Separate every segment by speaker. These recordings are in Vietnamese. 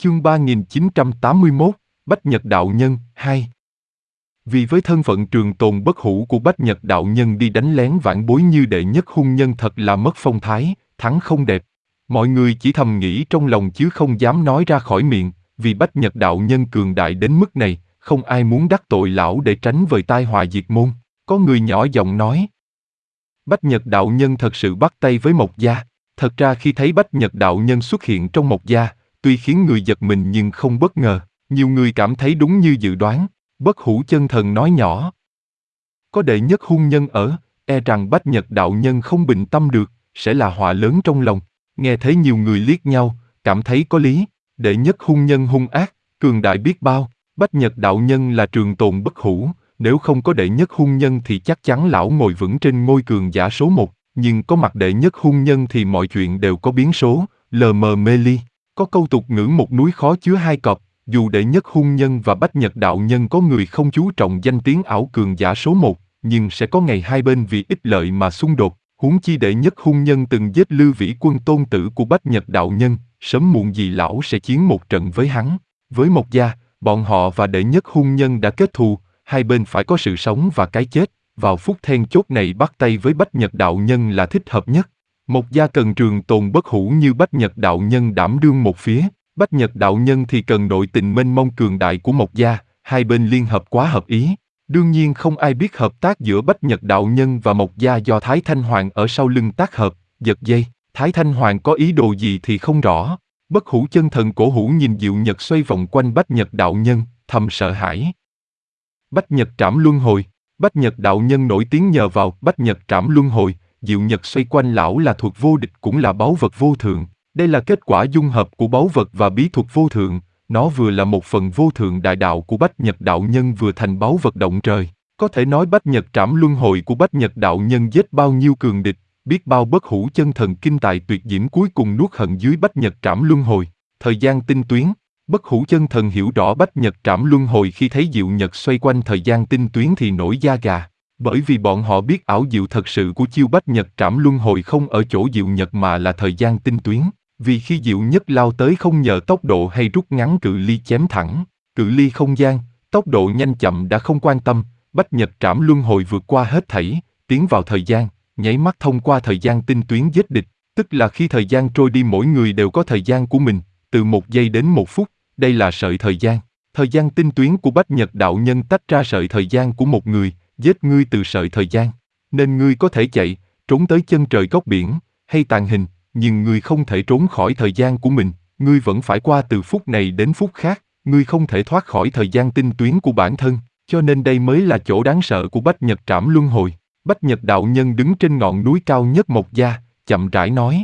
Speaker 1: Chương 3981, Bách Nhật Đạo Nhân, 2. Vì với thân phận trường tồn bất hủ của Bách Nhật Đạo Nhân đi đánh lén vãn bối như đệ nhất hung nhân thật là mất phong thái, thắng không đẹp. Mọi người chỉ thầm nghĩ trong lòng chứ không dám nói ra khỏi miệng, vì Bách Nhật Đạo Nhân cường đại đến mức này, không ai muốn đắc tội lão để tránh vời tai họa diệt môn. Có người nhỏ giọng nói. Bách Nhật Đạo Nhân thật sự bắt tay với Mộc Gia. Thật ra khi thấy Bách Nhật Đạo Nhân xuất hiện trong Mộc Gia, tuy khiến người giật mình nhưng không bất ngờ, nhiều người cảm thấy đúng như dự đoán. Bất Hủ Chân Thần nói nhỏ. Có đệ nhất hung nhân ở, e rằng Bách Nhật Đạo Nhân không bình tâm được, sẽ là họa lớn trong lòng. Nghe thấy nhiều người liếc nhau, cảm thấy có lý. Đệ nhất hung nhân hung ác, cường đại biết bao. Bách Nhật Đạo Nhân là trường tồn bất hủ, nếu không có đệ nhất hung nhân thì chắc chắn lão ngồi vững trên ngôi cường giả số 1, nhưng có mặt đệ nhất hung nhân thì mọi chuyện đều có biến số, lờ mờ mê ly. Có câu tục ngữ một núi khó chứa hai cọp, dù đệ nhất hung nhân và Bách Nhật Đạo Nhân có người không chú trọng danh tiếng ảo cường giả số 1, nhưng sẽ có ngày hai bên vì ích lợi mà xung đột. Huống chi đệ nhất hung nhân từng giết Lưu Vĩ Quân tôn tử của Bách Nhật Đạo Nhân, sớm muộn gì lão sẽ chiến một trận với hắn. Với Mộc Gia, bọn họ và đệ nhất hung nhân đã kết thù, hai bên phải có sự sống và cái chết, vào phút then chốt này bắt tay với Bách Nhật Đạo Nhân là thích hợp nhất. Mộc Gia cần trường tồn bất hủ như Bách Nhật Đạo Nhân đảm đương một phía, Bách Nhật Đạo Nhân thì cần nội tình mênh mông cường đại của Mộc Gia, hai bên liên hợp quá hợp ý. Đương nhiên không ai biết hợp tác giữa Bách Nhật Đạo Nhân và Mộc Gia do Thái Thanh Hoàng ở sau lưng tác hợp, giật dây. Thái Thanh Hoàng có ý đồ gì thì không rõ. Bất Hủ Chân Thần cổ hủ nhìn Diệu Nhật xoay vòng quanh Bách Nhật Đạo Nhân, thầm sợ hãi. Bách Nhật Trảm Luân Hồi. Bách Nhật Đạo Nhân nổi tiếng nhờ vào Bách Nhật Trảm Luân Hồi, Diệu Nhật xoay quanh lão là thuật vô địch cũng là báu vật vô thượng. Đây là kết quả dung hợp của báu vật và bí thuật vô thượng, nó vừa là một phần vô thượng đại đạo của Bách Nhật Đạo Nhân vừa thành báu vật động trời. Có thể nói Bách Nhật Trảm Luân Hồi của Bách Nhật Đạo Nhân giết bao nhiêu cường địch, biết bao Bất Hủ Chân Thần kinh tài tuyệt diễm cuối cùng nuốt hận dưới Bách Nhật Trảm Luân Hồi. Thời gian tinh tuyến. Bất Hủ Chân Thần hiểu rõ Bách Nhật Trảm Luân Hồi khi thấy Diệu Nhật xoay quanh thời gian tinh tuyến thì nổi da gà. Bởi vì bọn họ biết ảo diệu thật sự của chiêu Bách Nhật Trảm Luân Hồi không ở chỗ Diệu Nhật mà là thời gian tinh tuyến. Vì khi Diệu Nhất lao tới không nhờ tốc độ hay rút ngắn cự ly chém thẳng, cự ly không gian, tốc độ nhanh chậm đã không quan tâm, Bách Nhật Trảm Luân Hồi vượt qua hết thảy, tiến vào thời gian, nháy mắt thông qua thời gian tinh tuyến giết địch, tức là khi thời gian trôi đi mỗi người đều có thời gian của mình, từ 1 giây đến 1 phút, đây là sợi thời gian. Thời gian tinh tuyến của Bách Nhật Đạo Nhân tách ra sợi thời gian của một người, giết ngươi từ sợi thời gian. Nên ngươi có thể chạy, trốn tới chân trời góc biển, hay tàng hình, nhưng ngươi không thể trốn khỏi thời gian của mình, ngươi vẫn phải qua từ phút này đến phút khác, ngươi không thể thoát khỏi thời gian tinh tuyến của bản thân, cho nên đây mới là chỗ đáng sợ của Bách Nhật Trảm Luân Hồi. Bách Nhật Đạo Nhân đứng trên ngọn núi cao nhất Mộc Gia, chậm rãi nói.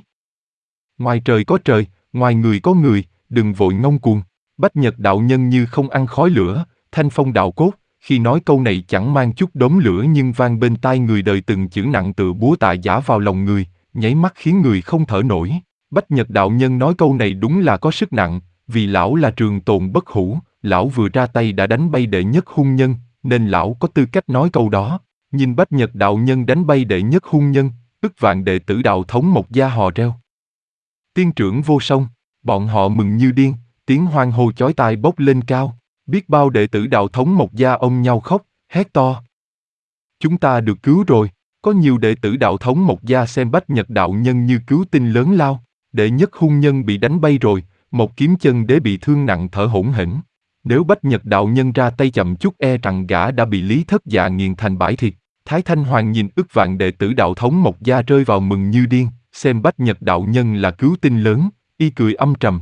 Speaker 1: Ngoài trời có trời, ngoài người có người, đừng vội ngông cuồng. Bách Nhật Đạo Nhân như không ăn khói lửa, thanh phong đạo cốt, khi nói câu này chẳng mang chút đốm lửa nhưng vang bên tai người đời từng chữ nặng tựa búa tạ giã vào lòng người, nháy mắt khiến người không thở nổi. Bách Nhật Đạo Nhân nói câu này đúng là có sức nặng, vì lão là trường tồn bất hủ, lão vừa ra tay đã đánh bay đệ nhất hung nhân, nên lão có tư cách nói câu đó. Nhìn Bách Nhật Đạo Nhân đánh bay đệ nhất hung nhân, ức vạn đệ tử đạo thống Mộc Gia hò reo. Tiên trưởng vô song, bọn họ mừng như điên, tiếng hoan hô chói tai bốc lên cao, biết bao đệ tử đạo thống Mộc Gia ôm nhau khóc, hét to. Chúng ta được cứu rồi. Có nhiều đệ tử đạo thống Mộc Gia xem Bách Nhật Đạo Nhân như cứu tinh lớn lao, đệ nhất hung nhân bị đánh bay rồi, một kiếm chân đế bị thương nặng thở hổn hển. Nếu Bách Nhật Đạo Nhân ra tay chậm chút e rằng gã đã bị Lý Thất Dạ nghiền thành bãi thịt. Thái Thanh Hoàng nhìn ức vạn đệ tử đạo thống Mộc Gia rơi vào mừng như điên, xem Bách Nhật Đạo Nhân là cứu tinh lớn, y cười âm trầm.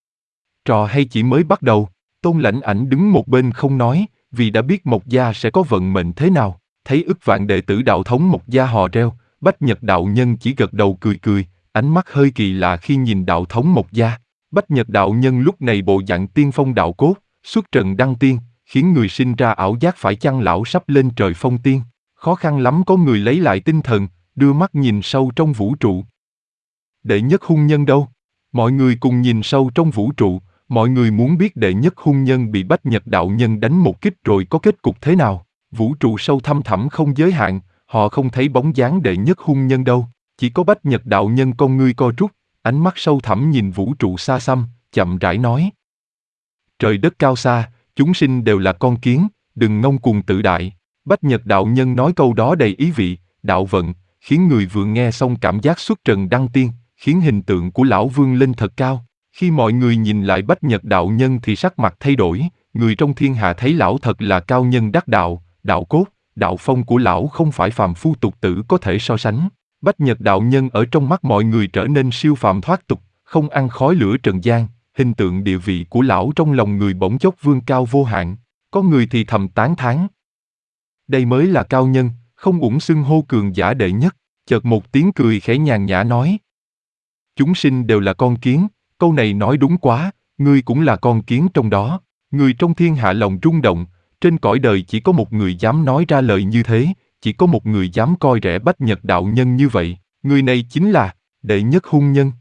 Speaker 1: Trò hay chỉ mới bắt đầu, Tôn Lãnh Ảnh đứng một bên không nói, vì đã biết Mộc Gia sẽ có vận mệnh thế nào. Thấy ức vạn đệ tử đạo thống Mộc Gia hò reo, Bách Nhật Đạo Nhân chỉ gật đầu cười cười, ánh mắt hơi kỳ lạ khi nhìn đạo thống Mộc Gia. Bách Nhật Đạo Nhân lúc này bộ dạng tiên phong đạo cốt, xuất trần đăng tiên, khiến người sinh ra ảo giác phải chăng lão sắp lên trời phong tiên. Khó khăn lắm có người lấy lại tinh thần, đưa mắt nhìn sâu trong vũ trụ. Đệ nhất hung nhân đâu? Mọi người cùng nhìn sâu trong vũ trụ, mọi người muốn biết đệ nhất hung nhân bị Bách Nhật Đạo Nhân đánh một kích rồi có kết cục thế nào. Vũ trụ sâu thăm thẳm không giới hạn, họ không thấy bóng dáng đệ nhất hung nhân đâu, chỉ có Bách Nhật Đạo Nhân con ngươi co rút, ánh mắt sâu thẳm nhìn vũ trụ xa xăm, chậm rãi nói. Trời đất cao xa, chúng sinh đều là con kiến, đừng ngông cuồng tự đại. Bách Nhật đạo nhân nói câu đó đầy ý vị, đạo vận, khiến người vừa nghe xong cảm giác xuất trần đăng tiên, khiến hình tượng của lão vươn lên thật cao. Khi mọi người nhìn lại Bách Nhật đạo nhân thì sắc mặt thay đổi, người trong thiên hạ thấy lão thật là cao nhân đắc đạo, đạo cốt, đạo phong của lão không phải phàm phu tục tử có thể so sánh. Bách Nhật đạo nhân ở trong mắt mọi người trở nên siêu phàm thoát tục, không ăn khói lửa trần gian, hình tượng địa vị của lão trong lòng người bỗng chốc vươn cao vô hạn. Có người thì thầm tán thán. Đây mới là cao nhân, không uổng xưng hô cường giả đệ nhất. Chợt một tiếng cười khẽ nhàn nhã nói. Chúng sinh đều là con kiến, câu này nói đúng quá, ngươi cũng là con kiến trong đó. Người trong thiên hạ lòng rung động, trên cõi đời chỉ có một người dám nói ra lời như thế, chỉ có một người dám coi rẻ Bách Nhật đạo nhân như vậy, người này chính là đệ nhất hung nhân.